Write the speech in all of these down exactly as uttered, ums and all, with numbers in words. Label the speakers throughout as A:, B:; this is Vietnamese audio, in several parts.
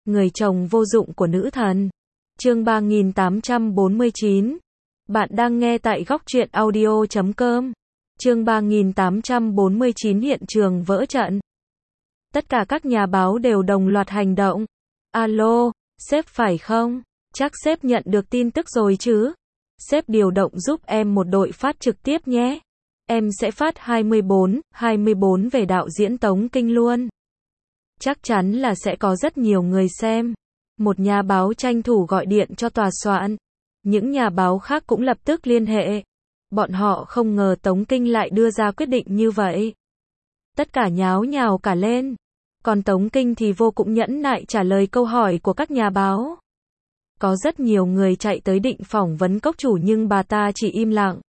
A: Người chồng vô dụng của nữ thần. Chương ba nghìn tám trăm bốn mươi chín. Bạn đang nghe tại góc truyện audio chấm com. Chương ba nghìn tám trăm bốn mươi chín hiện trường vỡ trận. Tất cả các nhà báo đều đồng loạt hành động. Alo, sếp phải không? Chắc sếp nhận được tin tức rồi chứ? Sếp điều động giúp em một đội phát trực tiếp nhé. Em sẽ phát hai mươi bốn, hai mươi bốn về đạo diễn Tống Kinh luôn. Chắc chắn là sẽ có rất nhiều người xem. Một nhà báo tranh thủ gọi điện cho tòa soạn. Những nhà báo khác cũng lập tức liên hệ. Bọn họ không ngờ Tống Kinh lại đưa ra quyết định như vậy. Tất cả nháo nhào cả lên. Còn Tống Kinh thì vô cùng nhẫn nại trả lời câu hỏi của các nhà báo. Có rất nhiều người chạy tới định phỏng vấn cốc chủ nhưng bà ta chỉ im lặng.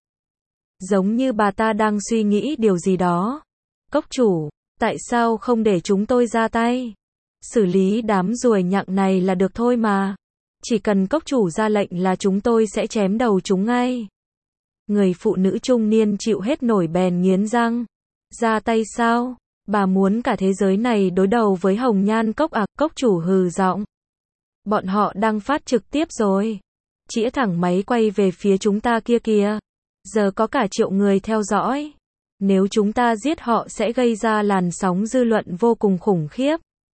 A: Giống như bà ta đang suy nghĩ điều gì đó. Cốc chủ, tại sao không để chúng tôi ra tay? Xử lý đám ruồi nhặng này là được thôi mà. Chỉ cần cốc chủ ra lệnh là chúng tôi sẽ chém đầu chúng ngay. Người phụ nữ trung niên chịu hết nổi bèn nghiến răng. Ra tay sao? Bà muốn cả thế giới này đối đầu với Hồng Nhan Cốc à? Cốc chủ hừ giọng. Bọn họ đang phát trực tiếp rồi. Chĩa thẳng máy quay về phía chúng ta kia kìa. Giờ có cả triệu người theo dõi. Nếu chúng ta giết họ sẽ gây ra làn sóng dư luận vô cùng khủng khiếp.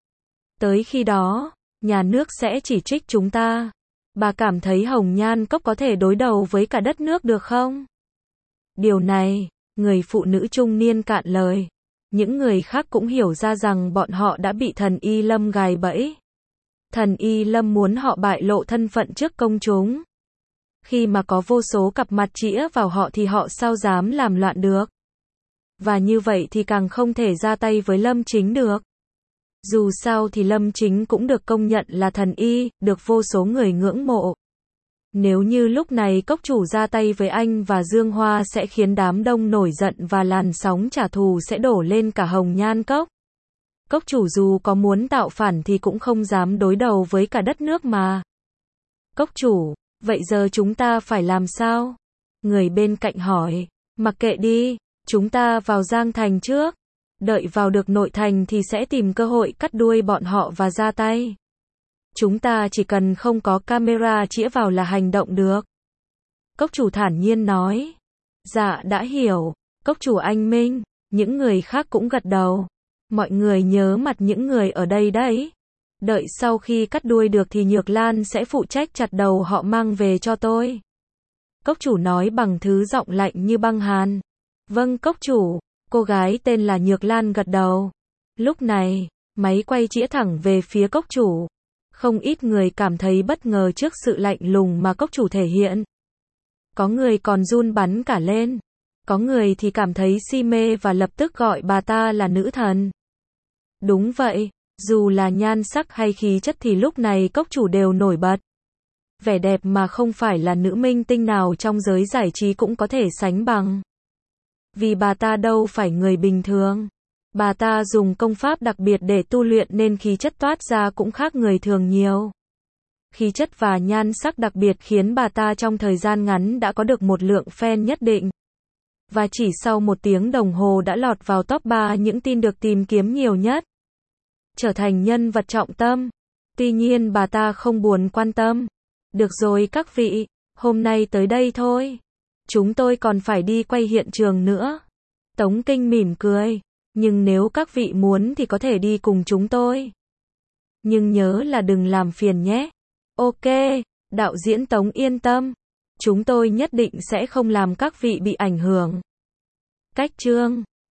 A: Tới khi đó, nhà nước sẽ chỉ trích chúng ta. Bà cảm thấy Hồng Nhan Cốc có thể đối đầu với cả đất nước được không? Điều này, người phụ nữ trung niên cạn lời. Những người khác cũng hiểu ra rằng bọn họ đã bị thần Y Lâm gài bẫy. Thần Y Lâm muốn họ bại lộ thân phận trước công chúng. Khi mà có vô số cặp mặt chĩa vào họ thì họ sao dám làm loạn được. Và như vậy thì càng không thể ra tay với Lâm Chính được. Dù sao thì Lâm Chính cũng được công nhận là thần y, được vô số người ngưỡng mộ. Nếu như lúc này cốc chủ ra tay với anh và Dương Hoa sẽ khiến đám đông nổi giận và làn sóng trả thù sẽ đổ lên cả Hồng Nhan Cốc. Cốc chủ dù có muốn tạo phản thì cũng không dám đối đầu với cả đất nước mà. Cốc chủ, vậy giờ chúng ta phải làm sao? Người bên cạnh hỏi. Mặc kệ đi, chúng ta vào Giang Thành trước. Đợi vào được nội thành thì sẽ tìm cơ hội cắt đuôi bọn họ và ra tay. Chúng ta chỉ cần không có camera chĩa vào là hành động được. Cốc chủ thản nhiên nói. Dạ đã hiểu, cốc chủ anh minh. Những người khác cũng gật đầu. Mọi người nhớ mặt những người ở đây đấy. Đợi sau khi cắt đuôi được thì Nhược Lan sẽ phụ trách chặt đầu họ mang về cho tôi. Cốc chủ nói bằng thứ giọng lạnh như băng hàn. Vâng cốc chủ. Cô gái tên là Nhược Lan gật đầu. Lúc này, máy quay chĩa thẳng về phía cốc chủ. Không ít người cảm thấy bất ngờ trước sự lạnh lùng mà cốc chủ thể hiện. Có người còn run bắn cả lên. Có người thì cảm thấy si mê và lập tức gọi bà ta là nữ thần. Đúng vậy, dù là nhan sắc hay khí chất thì lúc này cốc chủ đều nổi bật. Vẻ đẹp mà không phải là nữ minh tinh nào trong giới giải trí cũng có thể sánh bằng. Vì bà ta đâu phải người bình thường. Bà ta dùng công pháp đặc biệt để tu luyện nên khí chất toát ra cũng khác người thường nhiều. Khí chất và nhan sắc đặc biệt khiến bà ta trong thời gian ngắn đã có được một lượng fan nhất định. Và chỉ sau một tiếng đồng hồ đã lọt vào top ba những tin được tìm kiếm nhiều nhất. Trở thành nhân vật trọng tâm. Tuy nhiên bà ta không buồn quan tâm. Được rồi các vị, hôm nay tới đây thôi. Chúng tôi còn phải đi quay hiện trường nữa. Tống Kinh mỉm cười. Nhưng nếu các vị muốn thì có thể đi cùng chúng tôi. Nhưng nhớ là đừng làm phiền nhé. Ok, đạo diễn Tống yên tâm. Chúng tôi nhất định sẽ không làm các vị bị ảnh hưởng. Cách chương